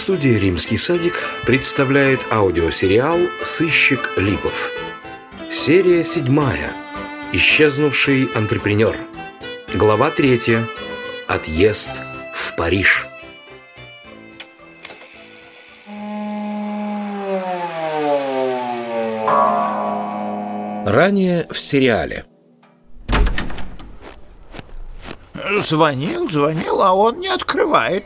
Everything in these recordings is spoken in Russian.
Студия «Римский садик» представляет аудиосериал «Сыщик Липов». Серия 7. Исчезнувший антрепренер. Глава 3. Отъезд в Париж. Ранее в сериале. Звонил, а он не открывает.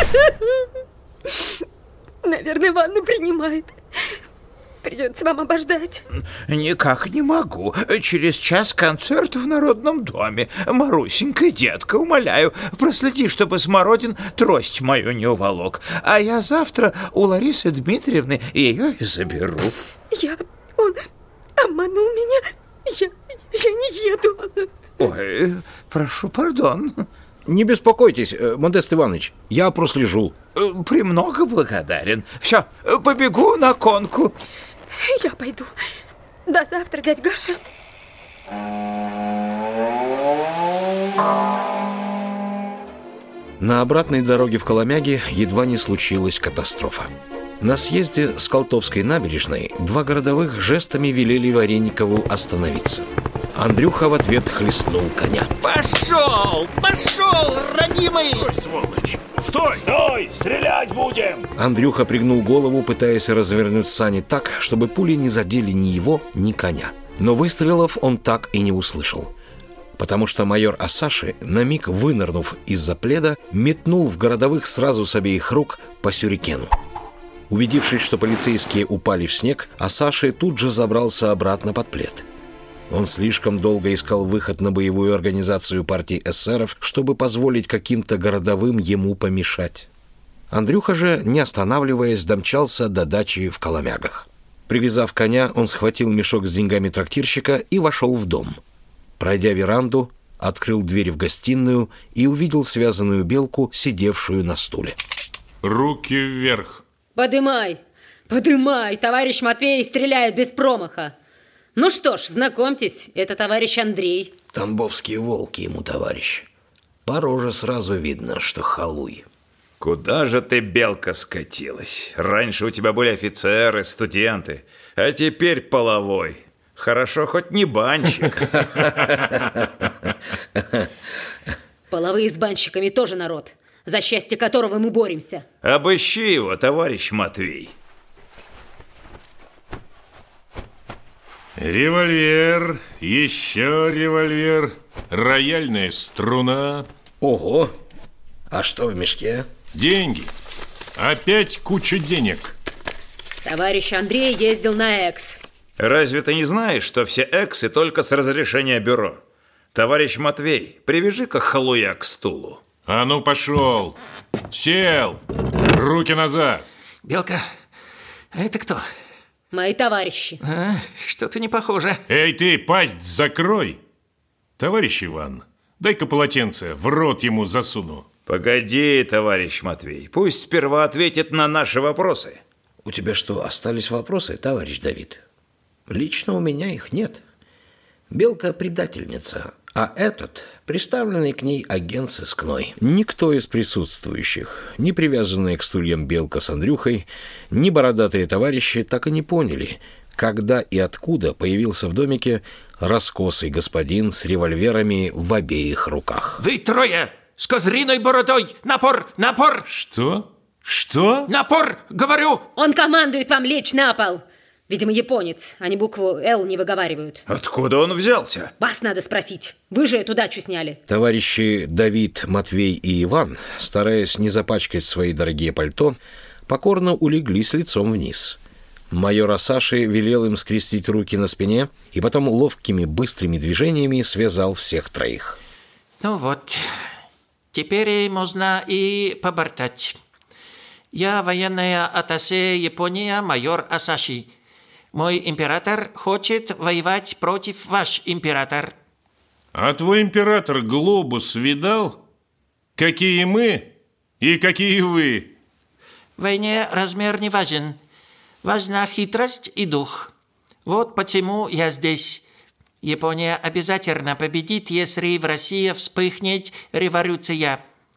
Наверное, ванну принимает. Придется вам обождать. Никак не могу. Через час концерт в Народном доме. Марусенька, детка, умоляю, проследи, чтобы Смородин трость мою не уволок. А я завтра у Ларисы Дмитриевны ее и заберу. Он обманул меня. Я не еду. Ой, прошу пардон. Не беспокойтесь, Модест Иванович, я прослежу. Премного благодарен. Все, побегу на конку. Я пойду. До завтра, дядь Гаша. На обратной дороге в Коломяге едва не случилась катастрофа. На съезде с Колтовской набережной два городовых жестами велели Вареникову остановиться. Андрюха в ответ хлестнул коня. Пошел, родимый! Ой, сволочь! Стой! Стрелять будем! Андрюха пригнул голову, пытаясь развернуть сани так, чтобы пули не задели ни его, ни коня. Но выстрелов он так и не услышал, потому что майор Асаши, на миг вынырнув из-за пледа, метнул в городовых сразу с обеих рук по сюрикену. Убедившись, что полицейские упали в снег, Асаши тут же забрался обратно под плед. Он слишком долго искал выход на боевую организацию партии эсеров, чтобы позволить каким-то городовым ему помешать. Андрюха же, не останавливаясь, домчался до дачи в Коломягах. Привязав коня, он схватил мешок с деньгами трактирщика и вошел в дом. Пройдя веранду, открыл дверь в гостиную и увидел связанную белку, сидевшую на стуле. Руки вверх. Подымай, товарищ Матвей стреляет без промаха. Ну что ж, знакомьтесь, это товарищ Андрей. Тамбовские волки ему, товарищ. По роже сразу видно, что халуй. Куда же ты, белка, скатилась? Раньше у тебя были офицеры, студенты, а теперь половой. Хорошо, хоть не банщик. Половые с банщиками тоже народ, за счастье которого мы боремся. Обыщи его, товарищ Матвей. Револьвер, еще револьвер, рояльная струна. Ого! А что в мешке? Деньги. Опять куча денег. Товарищ Андрей ездил на экс. Разве ты не знаешь, что все эксы только с разрешения бюро? Товарищ Матвей, привяжи-ка халуя к стулу. А ну пошел. Сел. Руки назад. Белка, а это кто? Мои товарищи. Что-то не похоже. Эй ты, пасть закрой. Товарищ Иван, дай-ка полотенце, в рот ему засуну. Погоди, товарищ Матвей, пусть сперва ответит на наши вопросы. У тебя что, остались вопросы, товарищ Давид? Лично у меня их нет. Белка предательница, а этот приставленный к ней агент сыскной. Никто из присутствующих, ни привязанные к стульям Белка с Андрюхой, ни бородатые товарищи так и не поняли, когда и откуда появился в домике раскосый господин с револьверами в обеих руках. Вы трое с козриной бородой! Напор! Что? Напор, говорю! Он командует вам лечь на пол. Видимо, японец, они букву «Л» не выговаривают. Откуда он взялся? Вас надо спросить. Вы же эту дачу сняли. Товарищи Давид, Матвей и Иван, стараясь не запачкать свои дорогие пальто, покорно улеглись лицом вниз. Майор Асаши велел им скрестить руки на спине и потом ловкими быстрыми движениями связал всех троих. Ну вот, теперь можно и побортать. Я военная атташе Япония, майор Асаши. Мой император хочет воевать против ваш император. А твой император глобус видал? Какие мы и какие вы? В войне размер не важен. Важна хитрость и дух. Вот почему я здесь. Япония обязательно победит, если в России вспыхнет революция.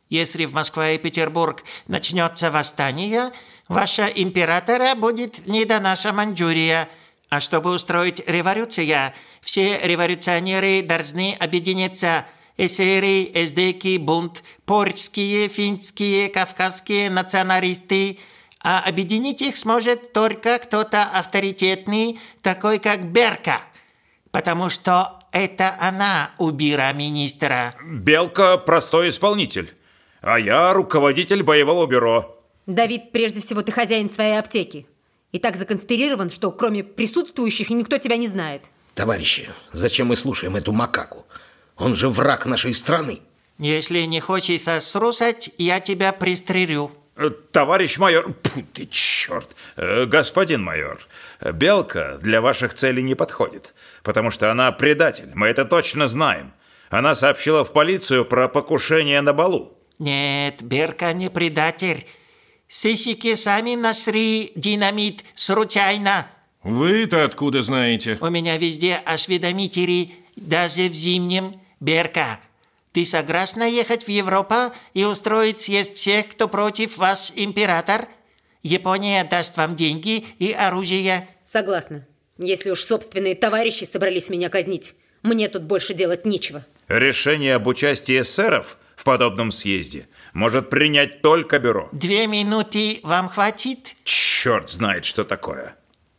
Если в Москве и Петербург начнется восстание, ваша императора будет не до наша Маньчжурия. А чтобы устроить революцию, все революционеры должны объединиться. Эсеры, эсдеки, бунт, польские, финские, кавказские националисты. А объединить их сможет только кто-то авторитетный, такой как Берка. Потому что это она убила министра. Белка – простой исполнитель, а я руководитель боевого бюро. Давид, прежде всего, ты хозяин своей аптеки. И так законспирирован, что кроме присутствующих никто тебя не знает. Товарищи, зачем мы слушаем эту макаку? Он же враг нашей страны. Если не хочется срусать, я тебя пристрелю. Товарищ майор... Фу, ты черт! Господин майор, Белка для ваших целей не подходит, потому что она предатель, мы это точно знаем. Она сообщила в полицию про покушение на балу. Нет, Берка не предатель. Сысики сами нашли динамит случайно. Вы-то откуда знаете? У меня везде осведомители, даже в зимнем. Берка, ты согласна ехать в Европу и устроить съезд всех, кто против вас, император? Япония даст вам деньги и оружие. Согласна. Если уж собственные товарищи собрались меня казнить, мне тут больше делать нечего. Решение об участии эсеров в подобном съезде может принять только бюро. 2 минуты вам хватит? Черт знает, что такое.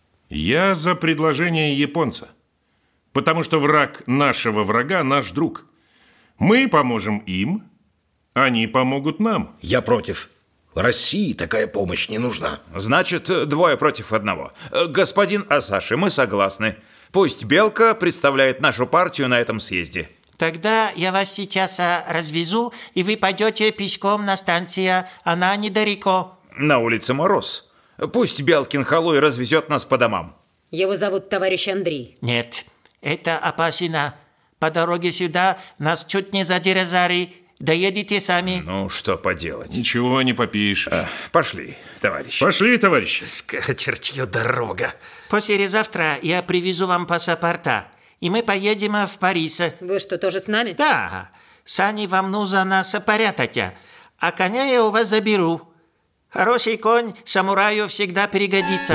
Я за предложение японца. Потому что враг нашего врага – наш друг. Мы поможем им, они помогут нам. Я против. России такая помощь не нужна. Значит, 2 против 1. Господин Асаши, мы согласны. Пусть Белка представляет нашу партию на этом съезде. Тогда я вас сейчас развезу, и вы пойдете пешком на станцию. Она недалеко. На улице мороз. Пусть Белкин халуй развезет нас по домам. Его зовут товарищ Андрей. Нет, это опасно. По дороге сюда нас чуть не задержали. Доедете сами. Ну, что поделать. Ничего не попишешь. Пошли, товарищи. Пошли, товарищи. Скатертью дорога. Послезавтра я привезу вам паспорта, и мы поедем в Париж. Вы что, тоже с нами? Да, сани вам нужно нас порядать, а коня я у вас заберу. Хороший конь самураю всегда пригодится.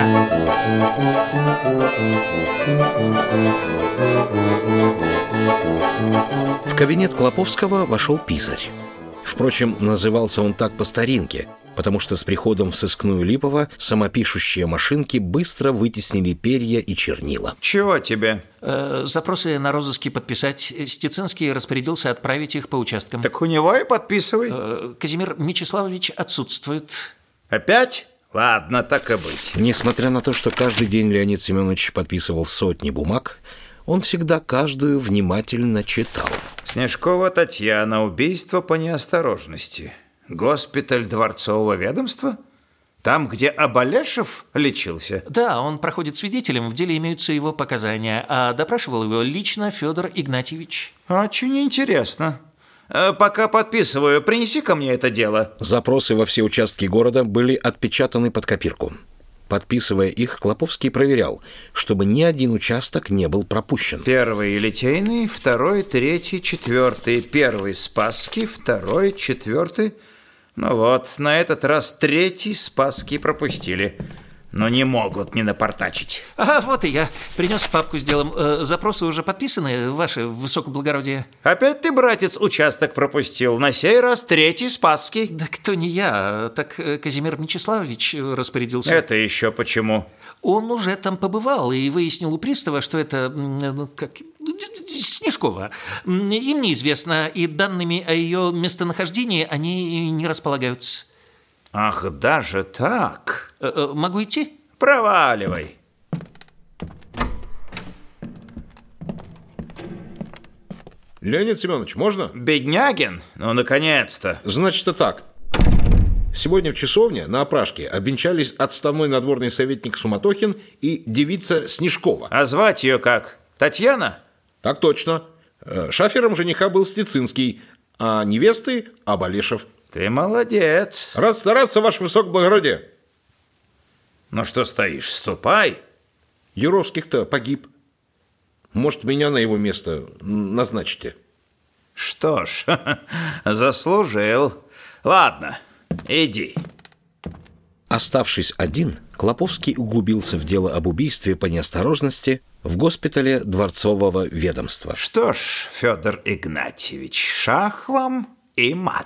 В кабинет Клоповского вошел писарь. Впрочем, назывался он так по старинке, потому что с приходом в сыскную Липово самопишущие машинки быстро вытеснили перья и чернила. Чего тебе? Запросы на розыске подписать. Стецинский распорядился отправить их по участкам. Так у него и подписывай. Казимир Мечиславович отсутствует. Опять? Ладно, так и быть. Несмотря на то, что каждый день Леонид Семенович подписывал сотни бумаг, он всегда каждую внимательно читал. Снежкова Татьяна. Убийство по неосторожности. Госпиталь дворцового ведомства? Там, где Абалешев лечился? Да, он проходит свидетелем, в деле имеются его показания, а допрашивал его лично Федор Игнатьевич. Очень интересно. Пока подписываю, принеси ко мне это дело. Запросы во все участки города были отпечатаны под копирку. Подписывая их, Клоповский проверял, чтобы ни один участок не был пропущен. 1 Литейный, 2, 3, 4. 1 Спасский, 2, 4. Ну вот, на этот раз 3 Спасский пропустили. Но не могут не напортачить. А вот и я. Принес папку с делом. Запросы уже подписаны, ваше высокоблагородие. Опять ты, братец, участок пропустил. На сей раз 3 Спасский. Да кто не я, так Казимир Мечиславович распорядился. Это еще почему? Он уже там побывал и выяснил у пристава, что это Снежкова. Им неизвестно, и данными о ее местонахождении они не располагаются. Ах, даже так? Могу идти? Проваливай. Леонид Семенович, можно? Беднягин? Ну, наконец-то. Значит, так. Сегодня в часовне на опрашке обвенчались отставной надворный советник Суматохин и девица Снежкова. А звать ее как? Татьяна? Так точно. Шафером жениха был Стецинский, а невесты – Абалешев. Ты молодец. Рад стараться, ваше высокоблагородие. Ну что стоишь, ступай. Яровских-то погиб. Может, меня на его место назначите? Что ж, заслужил. Ладно, иди. Оставшись один, Клоповский углубился в дело об убийстве по неосторожности в госпитале дворцового ведомства. Что ж, Федор Игнатьевич, шах вам и мат.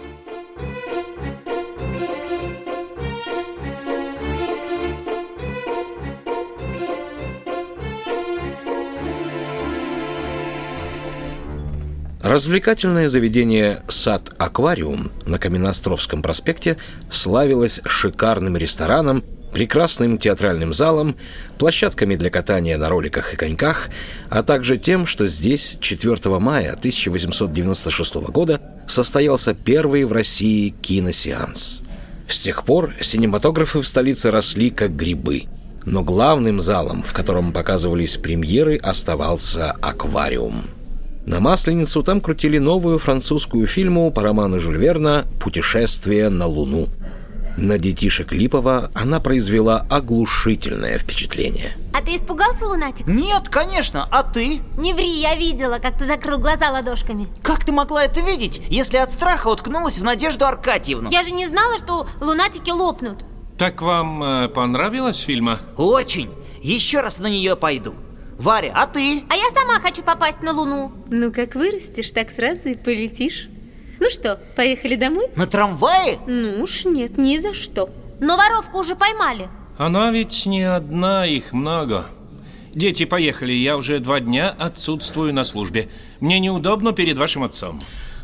Развлекательное заведение «Сад-аквариум» на Каменноостровском проспекте славилось шикарным рестораном, прекрасным театральным залом, площадками для катания на роликах и коньках, а также тем, что здесь 4 мая 1896 года состоялся первый в России киносеанс. С тех пор синематографы в столице росли как грибы, но главным залом, в котором показывались премьеры, оставался «Аквариум». На Масленицу там крутили новую французскую фильму по роману Жюль Верна «Путешествие на Луну». На детишек Липова она произвела оглушительное впечатление. А ты испугался, лунатик? Нет, конечно, а ты? Не ври, я видела, как ты закрыл глаза ладошками. Как ты могла это видеть, если от страха уткнулась в Надежду Аркадьевну? Я же не знала, что лунатики лопнут. Так вам понравилась фильма? Очень. Еще раз на нее пойду. Варя, а ты? А я сама хочу попасть на Луну. Ну, как вырастешь, так сразу и полетишь. Ну что, поехали домой? На трамвае? Ну уж нет, ни за что. Но воровку уже поймали. Она ведь не одна, их много. Дети, поехали, я уже 2 дня отсутствую на службе. Мне неудобно перед вашим отцом.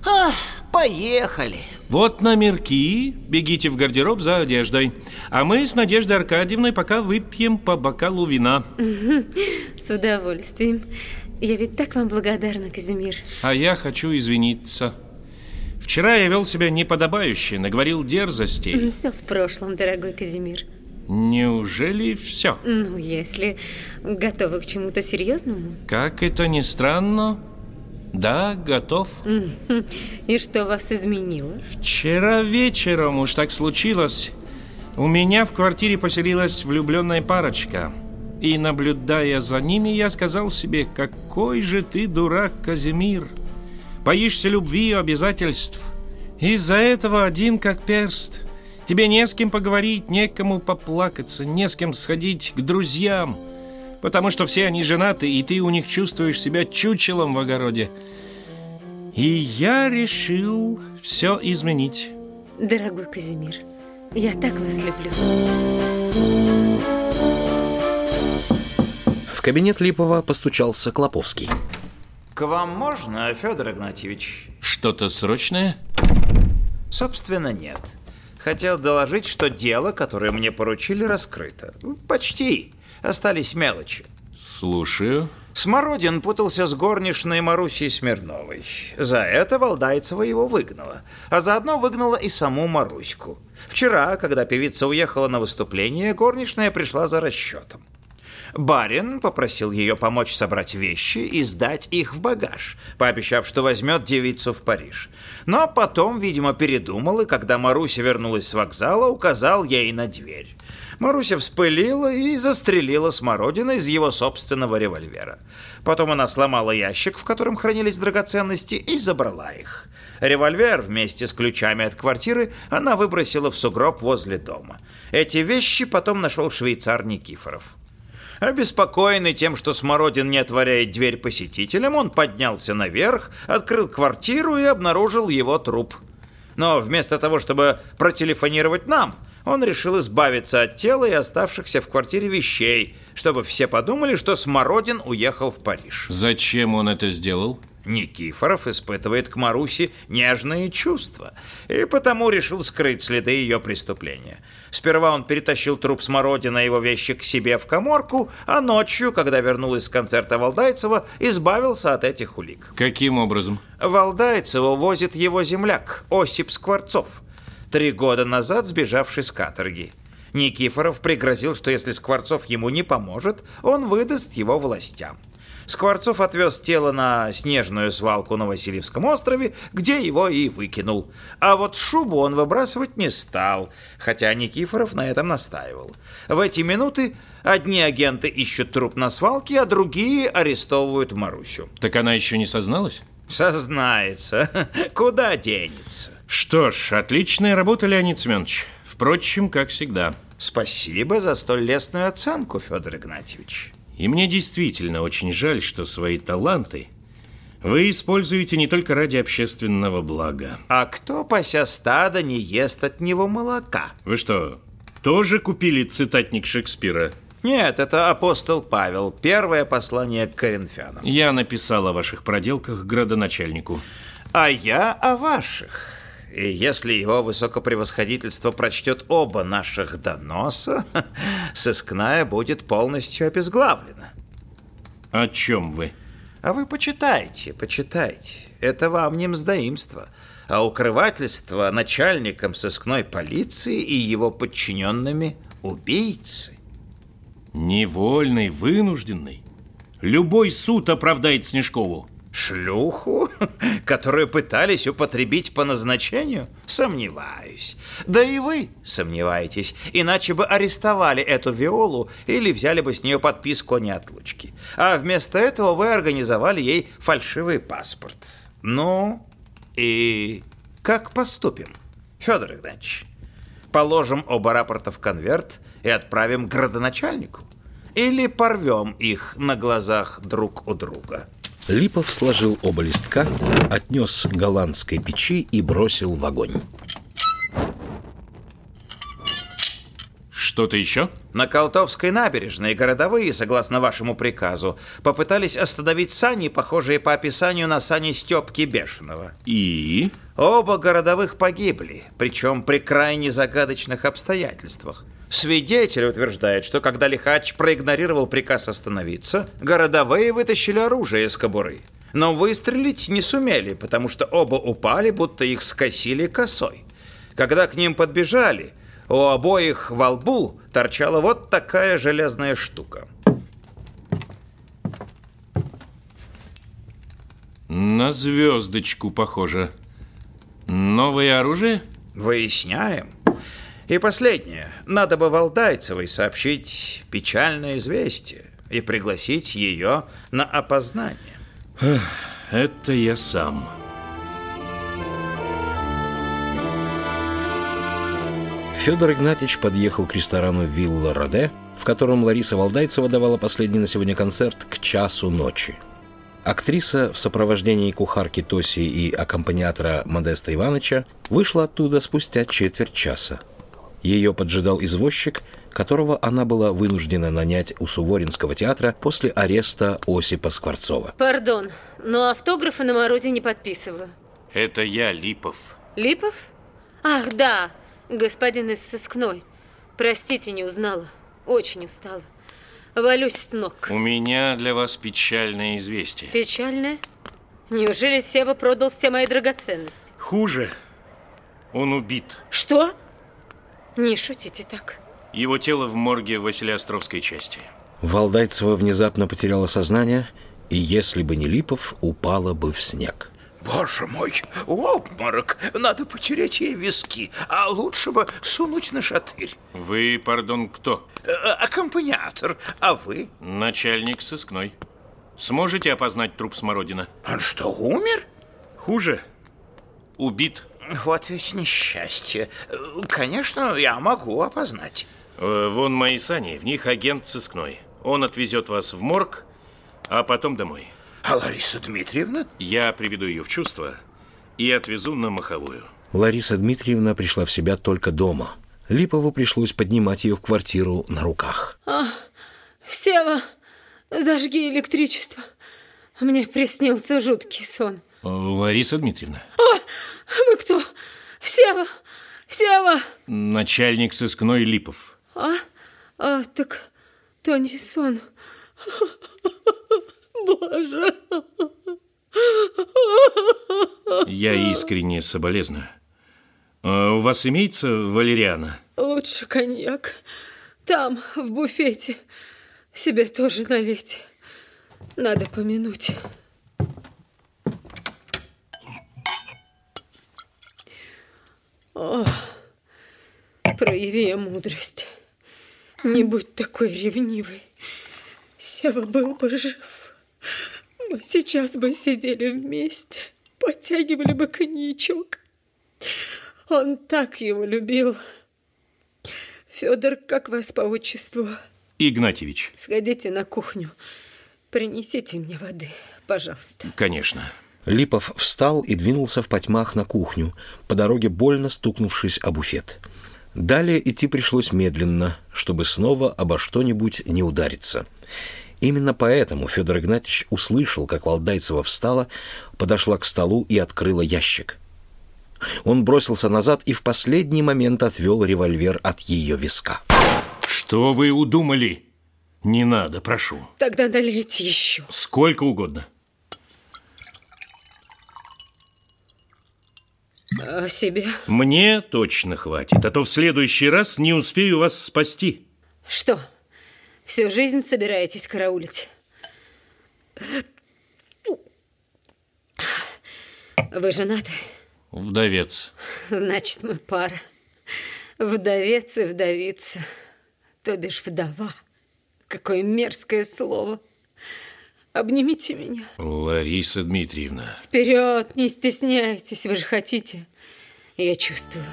Поехали. Вот номерки, бегите в гардероб за одеждой. А мы с Надеждой Аркадьевной пока выпьем по бокалу вина. С удовольствием. Я ведь так вам благодарна, Казимир. А я хочу извиниться. Вчера я вел себя неподобающе, наговорил дерзостей. Все в прошлом, дорогой Казимир. Неужели все? Ну, если готовы к чему-то серьезному. Как это ни странно, да, готов. И что вас изменило? Вчера вечером, уж так случилось, у меня в квартире поселилась влюбленная парочка. И, наблюдая за ними, я сказал себе: какой же ты дурак, Казимир. Боишься любви и обязательств. Из-за этого один как перст. Тебе не с кем поговорить, некому поплакаться, не с кем сходить к друзьям. Потому что все они женаты, и ты у них чувствуешь себя чучелом в огороде. И я решил все изменить. Дорогой Казимир, я так вас люблю. В кабинет Липова постучался Клоповский. К вам можно, Федор Игнатьевич? Что-то срочное? Собственно, нет. Хотел доложить, что дело, которое мне поручили, раскрыто. Почти. Остались мелочи. Слушаю. Смородин путался с горничной Марусей Смирновой. За это Валдайцева его выгнала. А заодно выгнала и саму Маруську. Вчера, когда певица уехала на выступление, горничная пришла за расчетом. Барин попросил ее помочь собрать вещи и сдать их в багаж, пообещав, что возьмет девицу в Париж. Но потом, видимо, передумал, и когда Маруся вернулась с вокзала, указал ей на дверь. Маруся вспылила и застрелила Смородина из его собственного револьвера. Потом она сломала ящик, в котором хранились драгоценности, и забрала их. Револьвер вместе с ключами от квартиры она выбросила в сугроб возле дома. Эти вещи потом нашел швейцар Никифоров. Обеспокоенный тем, что Смородин не отворяет дверь посетителям, он поднялся наверх, открыл квартиру и обнаружил его труп. Но вместо того, чтобы протелефонировать нам, он решил избавиться от тела и оставшихся в квартире вещей, чтобы все подумали, что Смородин уехал в Париж. Зачем он это сделал? Никифоров испытывает к Марусе нежные чувства и потому решил скрыть следы ее преступления. Сперва он перетащил труп Смородина и его вещи к себе в каморку, а ночью, когда вернулась с концерта Валдайцева, избавился от этих улик. Каким образом? Валдайцева возит его земляк Осип Скворцов, 3 года назад сбежавший с каторги. Никифоров пригрозил, что если Скворцов ему не поможет, он выдаст его властям. Скворцов отвез тело на снежную свалку на Васильевском острове, где его и выкинул. А вот шубу он выбрасывать не стал, хотя Никифоров на этом настаивал. В эти минуты одни агенты ищут труп на свалке, а другие арестовывают Марусю. Так она еще не созналась? Сознается. Куда денется? Что ж, отличная работа, Леонид Семенович. Впрочем, как всегда. Спасибо за столь лестную оценку, Федор Игнатьевич. И мне действительно очень жаль, что свои таланты вы используете не только ради общественного блага. А кто, пася стада, не ест от него молока? Вы что, тоже купили цитатник Шекспира? Нет, это апостол Павел. Первое послание к Коринфянам. Я написал о ваших проделках градоначальнику. А я о ваших. И если его высокопревосходительство прочтет оба наших доноса, сыскная будет полностью обезглавлена. О чем вы? А вы почитайте. Это вам не мздоимство, а укрывательство начальником сыскной полиции и его подчиненными убийцы. Невольный, вынужденный. Любой суд оправдает Снежкову. Шлюху, которую пытались употребить по назначению? Сомневаюсь. Да и вы сомневаетесь, иначе бы арестовали эту Виолу или взяли бы с нее подписку о неотлучке. А вместо этого вы организовали ей фальшивый паспорт. Ну, и как поступим, Федор Игнатьевич? Положим оба рапорта в конверт и отправим к градоначальнику? Или порвем их на глазах друг у друга? Липов сложил оба листка, отнес к голландской печи и бросил в огонь. Что-то еще? На Колтовской набережной городовые, согласно вашему приказу, попытались остановить сани, похожие по описанию на сани Степки Бешеного. И? Оба городовых погибли, причем при крайне загадочных обстоятельствах. Свидетель утверждает, что когда лихач проигнорировал приказ остановиться, городовые вытащили оружие из кобуры. Но выстрелить не сумели, потому что оба упали, будто их скосили косой. Когда к ним подбежали, у обоих во лбу торчала вот такая железная штука. На звездочку похоже. Новое оружие? Выясняем. И последнее. Надо бы Валдайцевой сообщить печальное известие и пригласить ее на опознание. Это я сам. Федор Игнатьевич подъехал к ресторану «Вилла Роде», в котором Лариса Валдайцева давала последний на сегодня концерт к часу ночи. Актриса в сопровождении кухарки Тоси и аккомпаниатора Модеста Ивановича вышла оттуда спустя четверть часа. Ее поджидал извозчик, которого она была вынуждена нанять у Суворинского театра после ареста Осипа Скворцова. Пардон, но автографы на морозе не подписываю. Это я, Липов. Липов? Ах, да, господин из сыскной. Простите, не узнала. Очень устала. Валюсь с ног. У меня для вас печальное известие. Печальное? Неужели Сева продал все мои драгоценности? Хуже. Он убит. Что? Не шутите так. Его тело в морге Василеостровской части. Валдайцева внезапно потеряла сознание, и если бы не Липов, упала бы в снег. Боже мой, обморок! Надо потереть ей виски, а лучше бы сунуть на шатырь. Вы, пардон, кто? Аккомпаниатор, а вы? Начальник сыскной. Сможете опознать труп Смородина? Он что, умер? Хуже. Убит. Вот ведь несчастье. Конечно, я могу опознать. Вон мои сани, в них агент сыскной. Он отвезет вас в морг, а потом домой. А Лариса Дмитриевна? Я приведу ее в чувство и отвезу на Маховую. Лариса Дмитриевна пришла в себя только дома. Липову пришлось поднимать ее в квартиру на руках. Сева, зажги электричество. Мне приснился жуткий сон. Лариса Дмитриевна. Вы кто? Сева! Сева! Начальник сыскной Липов. Так то не сон. Боже! Я искренне соболезную. У вас имеется валериана? Лучше коньяк. Там, в буфете. Себе тоже налейте. Надо помянуть. Прояви мудрость. Не будь такой ревнивой. Сева был бы жив. Мы сейчас бы сидели вместе, подтягивали бы коньячок Он так его любил. Федор, как вас по отчеству? Игнатьевич. Сходите на кухню. Принесите мне воды, пожалуйста. Конечно. Липов встал и двинулся в потьмах на кухню, по дороге больно стукнувшись о буфет. Далее идти пришлось медленно, чтобы снова обо что-нибудь не удариться. Именно поэтому Федор Игнатьевич услышал, как Валдайцева встала, подошла к столу и открыла ящик. Он бросился назад и в последний момент отвел револьвер от ее виска. Что вы удумали? Не надо, прошу. Тогда налейте еще. Сколько угодно. А себе? Мне точно хватит, а то в следующий раз не успею вас спасти. Что, всю жизнь собираетесь караулить? Вы женаты? Вдовец. Значит, мы пара. Вдовец и вдовица. То бишь вдова. Какое мерзкое слово. Обнимите меня. Лариса Дмитриевна. Вперед, не стесняйтесь, вы же хотите. Я чувствую.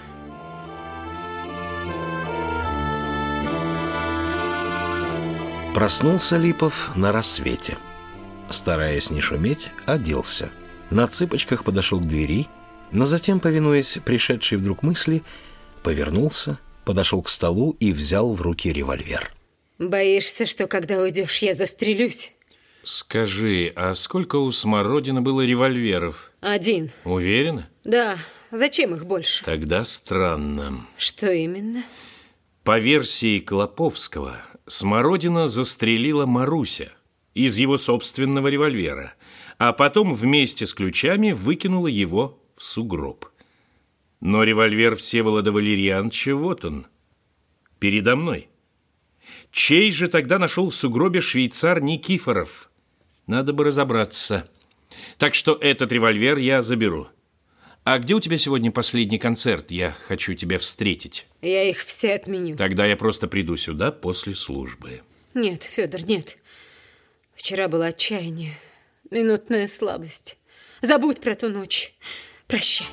Проснулся Липов на рассвете. Стараясь не шуметь, оделся. На цыпочках подошел к двери, но затем, повинуясь пришедшей вдруг мысли, повернулся, подошел к столу и взял в руки револьвер. Боишься, что когда уйдешь, я застрелюсь? Скажи, а сколько у Смородина было револьверов? 1. Уверена? Да. Зачем их больше? Тогда странно. Что именно? По версии Клоповского, Смородина застрелила Маруся из его собственного револьвера, а потом вместе с ключами выкинула его в сугроб. Но револьвер Всеволода Валерьяновича вот он, передо мной. Чей же тогда нашел в сугробе швейцар Никифоров? Надо бы разобраться. Так что этот револьвер я заберу. А где у тебя сегодня последний концерт? Я хочу тебя встретить. Я их все отменю. Тогда я просто приду сюда после службы. Нет, Федор, нет. Вчера было отчаяние, минутная слабость. Забудь про ту ночь. Прощай.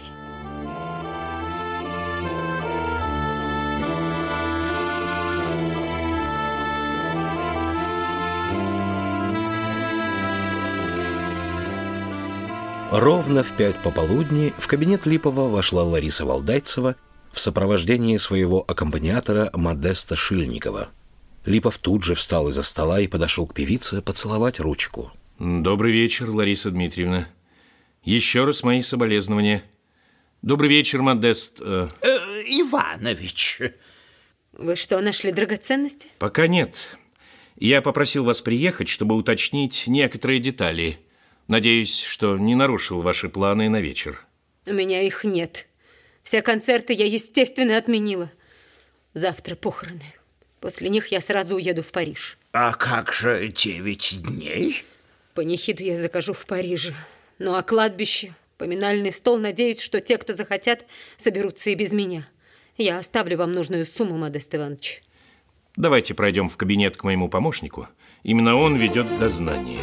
Ровно в 5 пополудни в кабинет Липова вошла Лариса Валдайцева в сопровождении своего аккомпаниатора Модеста Шильникова. Липов тут же встал из-за стола и подошел к певице поцеловать ручку. Добрый вечер, Лариса Дмитриевна. Еще раз мои соболезнования. Добрый вечер, Модест. Иванович. Вы что, нашли драгоценности? Пока нет. Я попросил вас приехать, чтобы уточнить некоторые детали. Надеюсь, что не нарушил ваши планы на вечер. У меня их нет. Все концерты я, естественно, отменила. Завтра похороны. После них я сразу уеду в Париж. А как же 9 дней? Панихиду я закажу в Париже. Ну а кладбище, поминальный стол, надеюсь, что те, кто захотят, соберутся и без меня. Я оставлю вам нужную сумму, Модест Иванович. Давайте пройдем в кабинет к моему помощнику. Именно он ведет дознание.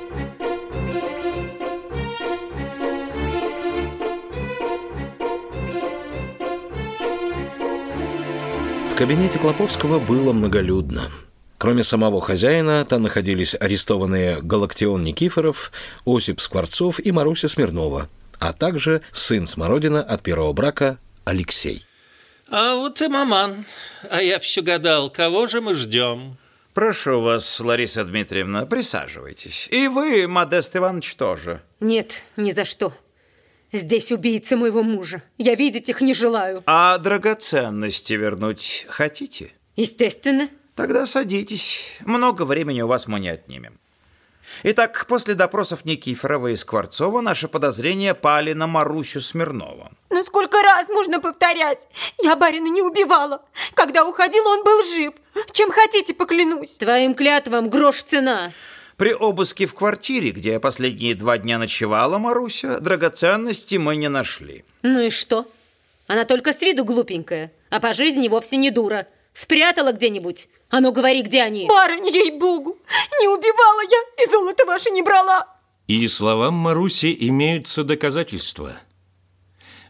В кабинете Клоповского было многолюдно. Кроме самого хозяина, там находились арестованные Галактион Никифоров, Осип Скворцов и Маруся Смирнова, а также сын Смородина от первого брака Алексей. А вот и маман. А я все гадал, кого же мы ждем? Прошу вас, Лариса Дмитриевна, присаживайтесь. И вы, Модест Иванович, тоже. Нет, ни за что. Здесь убийцы моего мужа. Я видеть их не желаю. А драгоценности вернуть хотите? Естественно. Тогда садитесь. Много времени у вас мы не отнимем. Итак, после допросов Никифорова и Скворцова наши подозрения пали на Марусю Смирнову. Ну сколько раз можно повторять? Я барина не убивала. Когда уходил, он был жив. Чем хотите, поклянусь. Твоим клятвам грош цена. При обыске в квартире, где последние 2 дня ночевала Маруся, драгоценности мы не нашли. Ну и что? Она только с виду глупенькая, а по жизни вовсе не дура. Спрятала где-нибудь? А ну говори, где они? Барынь, ей-богу, не убивала я и золото ваше не брала. И словам Маруси имеются доказательства.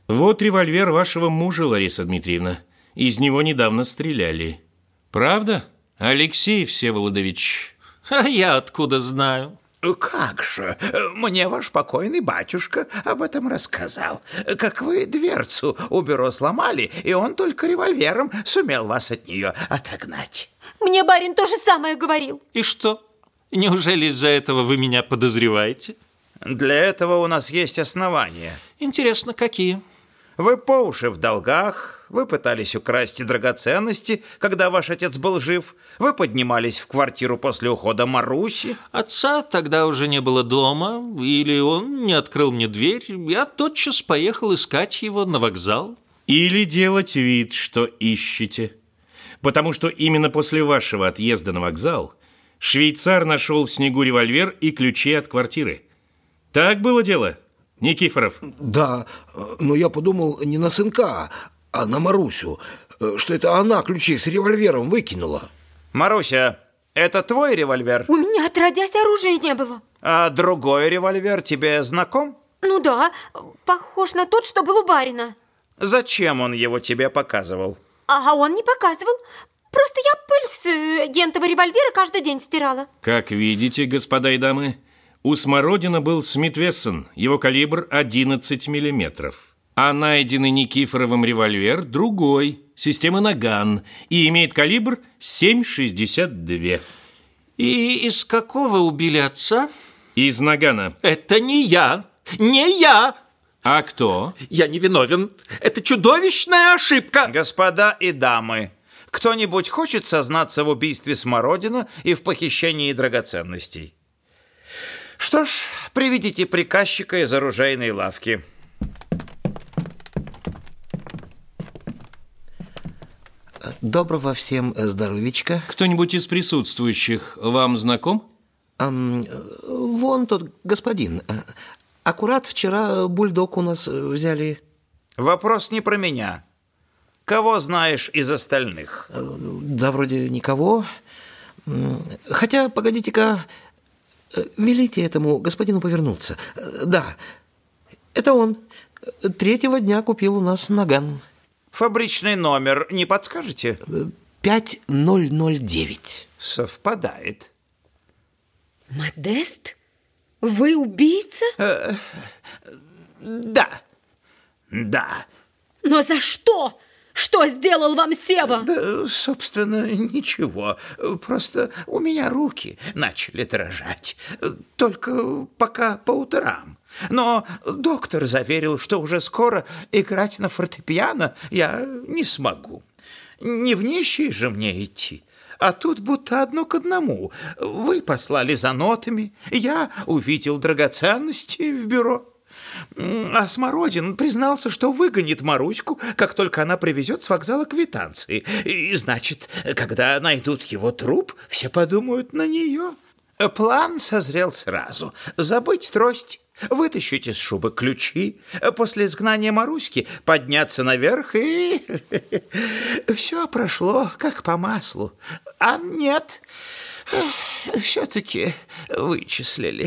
Вот револьвер вашего мужа, Лариса Дмитриевна. Из него недавно стреляли. Правда, Алексей Всеволодович? А я откуда знаю? Как же, мне ваш покойный батюшка об этом рассказал. Как вы дверцу у бюро сломали, и он только револьвером сумел вас от нее отогнать. Мне барин то же самое говорил. И что? Неужели из-за этого вы меня подозреваете? Для этого у нас есть основания. Интересно, какие? Вы по уши в долгах, вы пытались украсть драгоценности, когда ваш отец был жив, вы поднимались в квартиру после ухода Маруси. Отца тогда уже не было дома, или он не открыл мне дверь, я тотчас поехал искать его на вокзал. Или делать вид, что ищете. Потому что именно после вашего отъезда на вокзал швейцар нашел в снегу револьвер и ключи от квартиры. Так было дело, Никифоров? Да, но я подумал не на сынка, а на Марусю, что это она ключи с револьвером выкинула. Маруся, это твой револьвер? У меня отродясь оружия не было. А другой револьвер тебе знаком? Ну да, похож на тот, что был у барина. Зачем он его тебе показывал? А он не показывал. Просто я пыль с агентового револьвера каждый день стирала. Как видите, господа и дамы, у Смородина был Смит Вессон, его калибр 11 миллиметров. А найденный Никифоровым револьвер другой, системы Наган, и имеет калибр 7,62. И из какого убили отца? Из Нагана. Это не я, не я! А кто? Я не виновен. Это чудовищная ошибка. Господа и дамы, кто-нибудь хочет сознаться в убийстве Смородина и в похищении драгоценностей? Что ж, приведите приказчика из оружейной лавки. Доброго всем здоровичка. Кто-нибудь из присутствующих вам знаком? Вон тот господин. Аккурат вчера бульдог у нас взяли. Вопрос не про меня. Кого знаешь из остальных? Да, вроде никого. Хотя, погодите-ка, велите этому господину повернуться. Да, это он. 3-го дня купил у нас Наган. Фабричный номер не подскажете? 5009. Совпадает. Модест? Вы убийца? Да. Да. Но за что? Что сделал вам Сева? Да, собственно, ничего. Просто у меня руки начали дрожать. Только пока по утрам. Но доктор заверил, что уже скоро играть на фортепиано я не смогу. Не в нищие же мне идти. А тут будто одно к одному. Вы послали за нотами, я увидел драгоценности в бюро. А Смородин признался, что выгонит Маруську, как только она привезет с вокзала квитанции. И, значит, когда найдут его труп, все подумают на нее. План созрел сразу. Забыть трость, вытащить из шубы ключи, после изгнания Маруськи подняться наверх, и все прошло как по маслу. А нет, все-таки вычислили.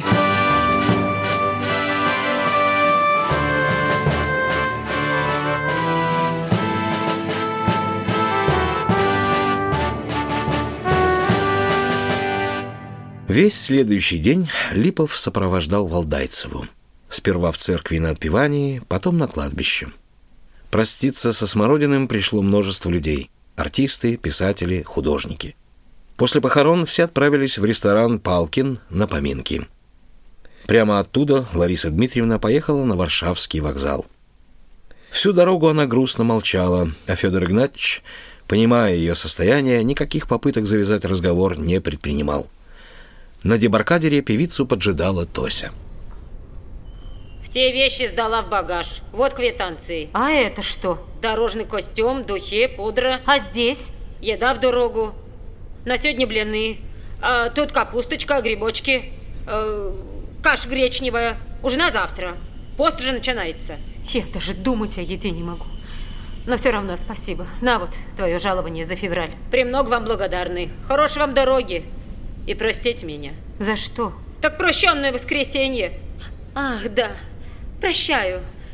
Весь следующий день Липов сопровождал Валдайцеву. Сперва в церкви на отпевании, потом на кладбище. Проститься со Смородиным пришло множество людей. Артисты, писатели, художники. После похорон все отправились в ресторан «Палкин» на поминки. Прямо оттуда Лариса Дмитриевна поехала на Варшавский вокзал. Всю дорогу она грустно молчала, а Федор Игнатьевич, понимая ее состояние, никаких попыток завязать разговор не предпринимал. На дебаркадере певицу поджидала Тося. Все вещи сдала в багаж. Вот квитанции. А это что? Дорожный костюм, духи, пудра. А здесь? Еда в дорогу. На сегодня блины. А тут капусточка, грибочки. Каша гречневая. Уже на завтра. Пост уже начинается. Я даже думать о еде не могу. Но все равно спасибо. На вот твое жалование за февраль. Премного вам благодарны. Хорошей вам дороги. И простите меня. За что? Так прощенное воскресенье. Ах, да. Прощаю.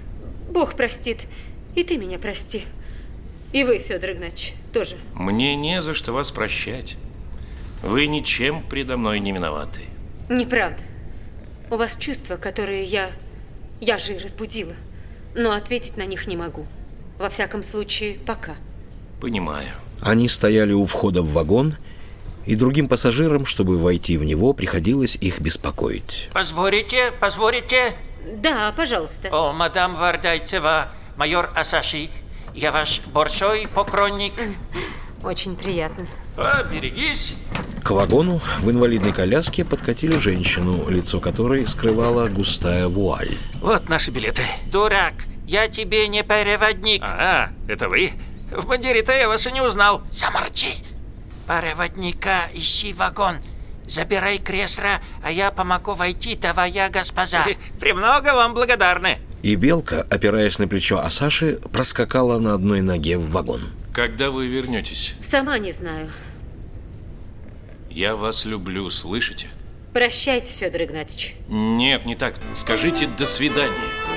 Бог простит. И ты меня прости. И вы, Федор Игнатьевич, тоже. Мне не за что вас прощать. Вы ничем предо мной не виноваты. Неправда. У вас чувства, которые я же и разбудила. Но ответить на них не могу. Во всяком случае, пока. Понимаю. Они стояли у входа в вагон, и другим пассажирам, чтобы войти в него, приходилось их беспокоить. Позволите? Да, пожалуйста. О, мадам Вардайцева, майор Асаши, я ваш большой поклонник. Очень приятно. Берегись. К вагону в инвалидной коляске подкатили женщину, лицо которой скрывала густая вуаль. Вот наши билеты. Дурак, я тебе не переводник. Это вы? В бандере-то я вас и не узнал. Замолчи. Переводника ищи вагон. Забирай кресло, а я помогу войти, твоя госпожа. Премного вам благодарны. И Белка, опираясь на плечо Асаши, проскакала на одной ноге в вагон. Когда вы вернетесь? Сама не знаю. Я вас люблю, слышите? Прощайте, Федор Игнатьевич. Нет, не так. Скажите «до свидания».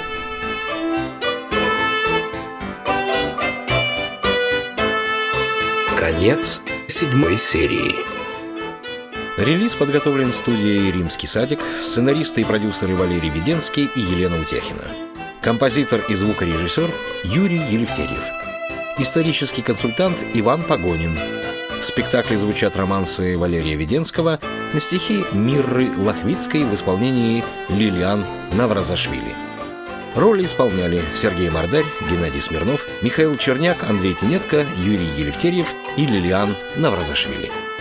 Конец 7 серии. Релиз подготовлен студией «Римский садик», сценаристы и продюсеры Валерий Веденский и Елена Утяхина. Композитор и звукорежиссер Юрий Елефтерьев. Исторический консультант Иван Погонин. В спектакле звучат романсы Валерия Веденского на стихи Мирры Лохвицкой в исполнении Лилиан Навразашвили. Роли исполняли Сергей Мордарь, Геннадий Смирнов, Михаил Черняк, Андрей Тенетко, Юрий Елефтерьев и Лилиан Навразашвили.